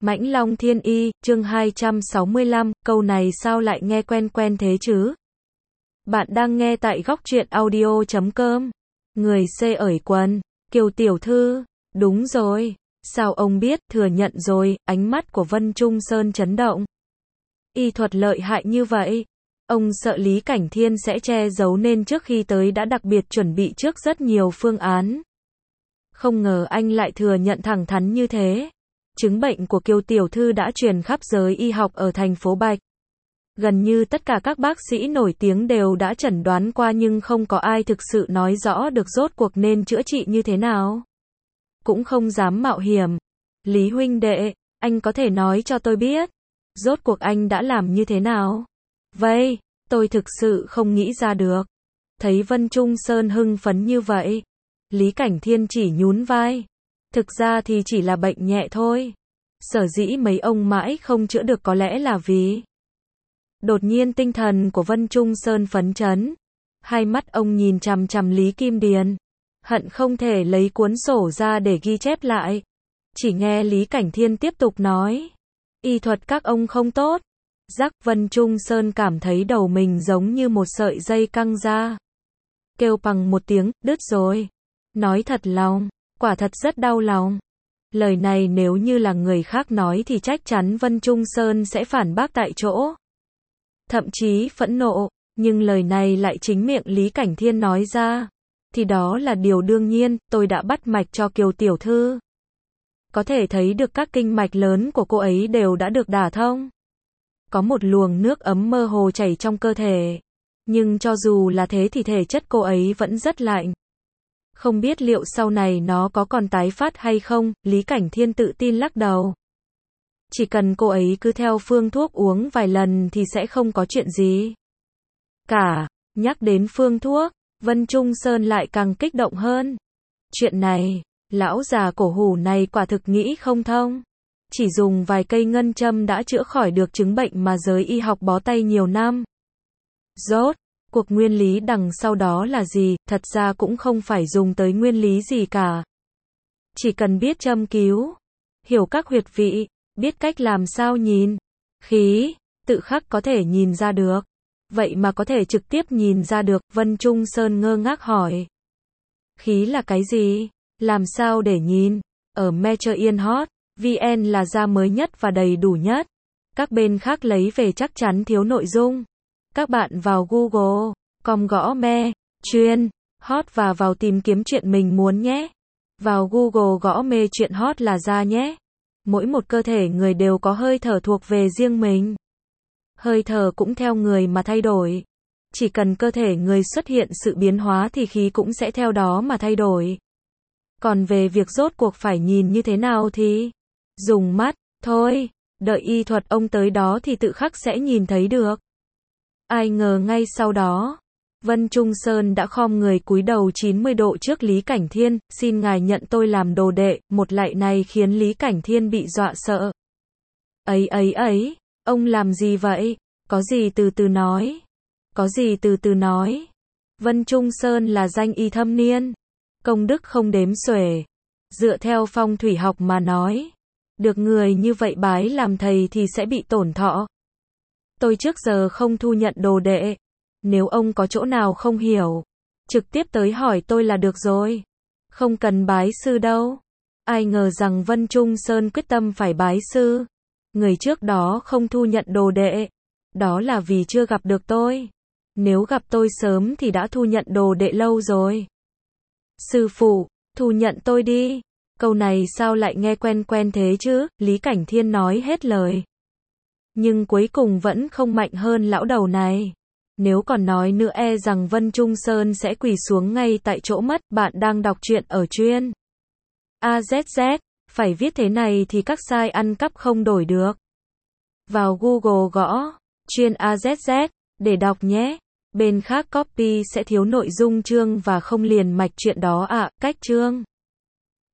Mãnh Long Thiên Y, chương 265, câu này sao lại nghe quen quen thế chứ? Bạn đang nghe tại góc truyện audio.com. Người C ởi quần, Kiều tiểu thư, đúng rồi. Sao ông biết, thừa nhận rồi, ánh mắt của Vân Trung Sơn chấn động. Y thuật lợi hại như vậy. Ông sợ Lý Cảnh Thiên sẽ che giấu nên trước khi tới đã đặc biệt chuẩn bị trước rất nhiều phương án. Không ngờ anh lại thừa nhận thẳng thắn như thế. Chứng bệnh của Kiều tiểu thư đã truyền khắp giới y học ở thành phố Bạch. Gần như tất cả các bác sĩ nổi tiếng đều đã chẩn đoán qua nhưng không có ai thực sự nói rõ được rốt cuộc nên chữa trị như thế nào. Cũng không dám mạo hiểm. Lý huynh đệ, anh có thể nói cho tôi biết, rốt cuộc anh đã làm như thế nào? Vậy, tôi thực sự không nghĩ ra được. Thấy Vân Trung Sơn hưng phấn như vậy, Lý Cảnh Thiên chỉ nhún vai. Thực ra thì chỉ là bệnh nhẹ thôi. Sở dĩ mấy ông mãi không chữa được có lẽ là vì... Đột nhiên tinh thần của Vân Trung Sơn phấn chấn. Hai mắt ông nhìn chằm chằm Lý Kim Điền. Hận không thể lấy cuốn sổ ra để ghi chép lại. Chỉ nghe Lý Cảnh Thiên tiếp tục nói. Y thuật các ông không tốt. Rắc Vân Trung Sơn cảm thấy đầu mình giống như một sợi dây căng ra. Kêu bằng một tiếng, đứt rồi. Nói thật lòng, quả thật rất đau lòng. Lời này nếu như là người khác nói thì chắc chắn Vân Trung Sơn sẽ phản bác tại chỗ. Thậm chí phẫn nộ, nhưng lời này lại chính miệng Lý Cảnh Thiên nói ra. Thì đó là điều đương nhiên, tôi đã bắt mạch cho Kiều tiểu thư. Có thể thấy được các kinh mạch lớn của cô ấy đều đã được đả thông. Có một luồng nước ấm mơ hồ chảy trong cơ thể. Nhưng cho dù là thế thì thể chất cô ấy vẫn rất lạnh. Không biết liệu sau này nó có còn tái phát hay không, Lý Cảnh Thiên tự tin lắc đầu. Chỉ cần cô ấy cứ theo phương thuốc uống vài lần thì sẽ không có chuyện gì. Cả, nhắc đến phương thuốc, Vân Trung Sơn lại càng kích động hơn. Chuyện này, lão già cổ hủ này quả thực nghĩ không thông. Chỉ dùng vài cây ngân châm đã chữa khỏi được chứng bệnh mà giới y học bó tay nhiều năm. Rốt cuộc nguyên lý đằng sau đó là gì, thật ra cũng không phải dùng tới nguyên lý gì cả. Chỉ cần biết châm cứu, hiểu các huyệt vị, biết cách làm sao nhìn, khí, tự khắc có thể nhìn ra được. Vậy mà có thể trực tiếp nhìn ra được, Vân Trung Sơn ngơ ngác hỏi. Khí là cái gì? Làm sao để nhìn? Ở Metro Yên Hot, VN là ra mới nhất và đầy đủ nhất. Các bên khác lấy về chắc chắn thiếu nội dung. Các bạn vào Google.com gõ me, chuyên, hot và vào tìm kiếm chuyện mình muốn nhé. Vào Google gõ mê chuyện hot là ra nhé. Mỗi một cơ thể người đều có hơi thở thuộc về riêng mình. Hơi thở cũng theo người mà thay đổi. Chỉ cần cơ thể người xuất hiện sự biến hóa thì khí cũng sẽ theo đó mà thay đổi. Còn về việc rốt cuộc phải nhìn như thế nào thì dùng mắt, thôi, đợi y thuật ông tới đó thì tự khắc sẽ nhìn thấy được. Ai ngờ ngay sau đó, Vân Trung Sơn đã khom người cúi đầu 90 độ trước Lý Cảnh Thiên, xin ngài nhận tôi làm đồ đệ, một lạy này khiến Lý Cảnh Thiên bị dọa sợ. Ấy, ông làm gì vậy? Có gì từ từ nói. Có gì từ từ nói. Vân Trung Sơn là danh y thâm niên, công đức không đếm xuể. Dựa theo phong thủy học mà nói, được người như vậy bái làm thầy thì sẽ bị tổn thọ. Tôi trước giờ không thu nhận đồ đệ. Nếu ông có chỗ nào không hiểu, trực tiếp tới hỏi tôi là được rồi. Không cần bái sư đâu. Ai ngờ rằng Vân Trung Sơn quyết tâm phải bái sư. Người trước đó không thu nhận đồ đệ. Đó là vì chưa gặp được tôi. Nếu gặp tôi sớm thì đã thu nhận đồ đệ lâu rồi. Sư phụ, thu nhận tôi đi. Câu này sao lại nghe quen quen thế chứ, Lý Cảnh Thiên nói hết lời. Nhưng cuối cùng vẫn không mạnh hơn lão đầu này. Nếu còn nói nữa e rằng Vân Trung Sơn sẽ quỳ xuống ngay tại chỗ mất. Bạn đang đọc truyện ở chuyên AZZ, phải viết thế này thì các sai ăn cắp không đổi được. Vào Google gõ chuyên AZZ để đọc nhé. Bên khác copy sẽ thiếu nội dung chương và không liền mạch chuyện đó ạ. Cách chương